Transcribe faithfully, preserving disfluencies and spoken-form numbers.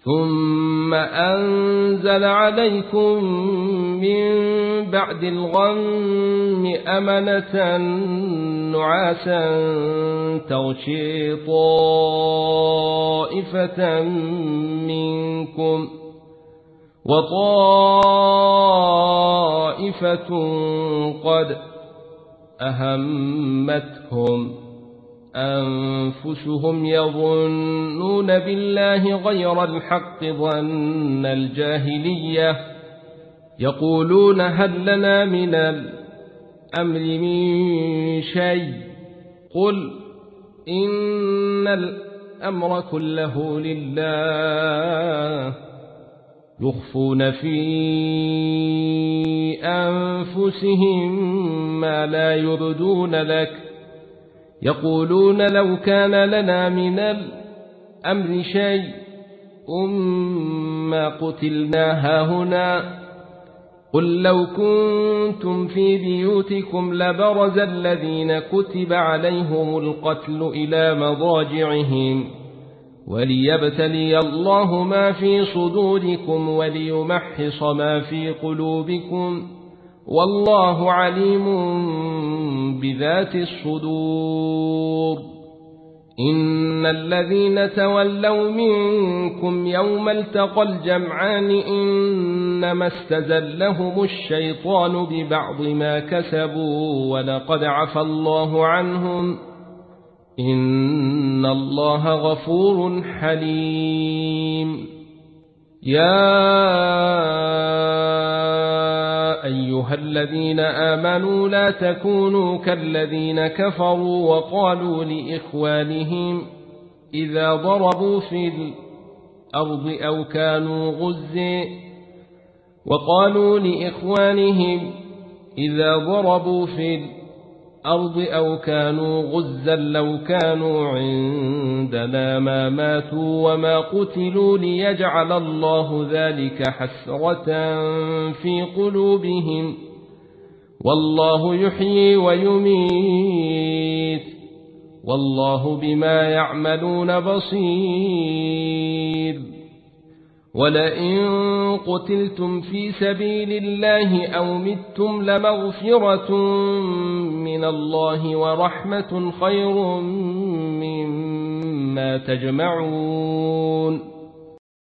ثم أنزل عليكم من بعد الغم أمنة نعاسا تغشي طائفة منكم وطائفة قد أهمتهم أنفسهم يظنون بالله غير الحق ظن الجاهلية يقولون هل لنا من الأمر من شيء قل إن الأمر كله لله يخفون في أنفسهم ما لا يبدون لك يقولون لو كان لنا من الأمر شيء ما قتلنا هاهنا قل لو كنتم في بيوتكم لبرز الذين كتب عليهم القتل إلى مضاجعهم وليبتلي الله ما في صدوركم وليمحص ما في قلوبكم والله عليم بذات الصدور إن الذين تولوا منكم يوم التقى الجمعان إنما استزلهم الشيطان ببعض ما كسبوا ولقد عفى الله عنهم إن الله غفور حليم يا أيها الذين آمنوا لا تكونوا كالذين كفروا وقالوا لإخوانهم إذا ضربوا في الأرض أو كانوا غزا وقالوا لإخوانهم إذا ضربوا في الأرض أو كانوا غزا لو كانوا عندنا ما ماتوا وما قتلوا ليجعل الله ذلك حسرة في قلوبهم والله يحيي ويميت والله بما يعملون بصير ولئن قتلتم في سبيل الله أو متم لمغفرة من الله ورحمة خير مما تجمعون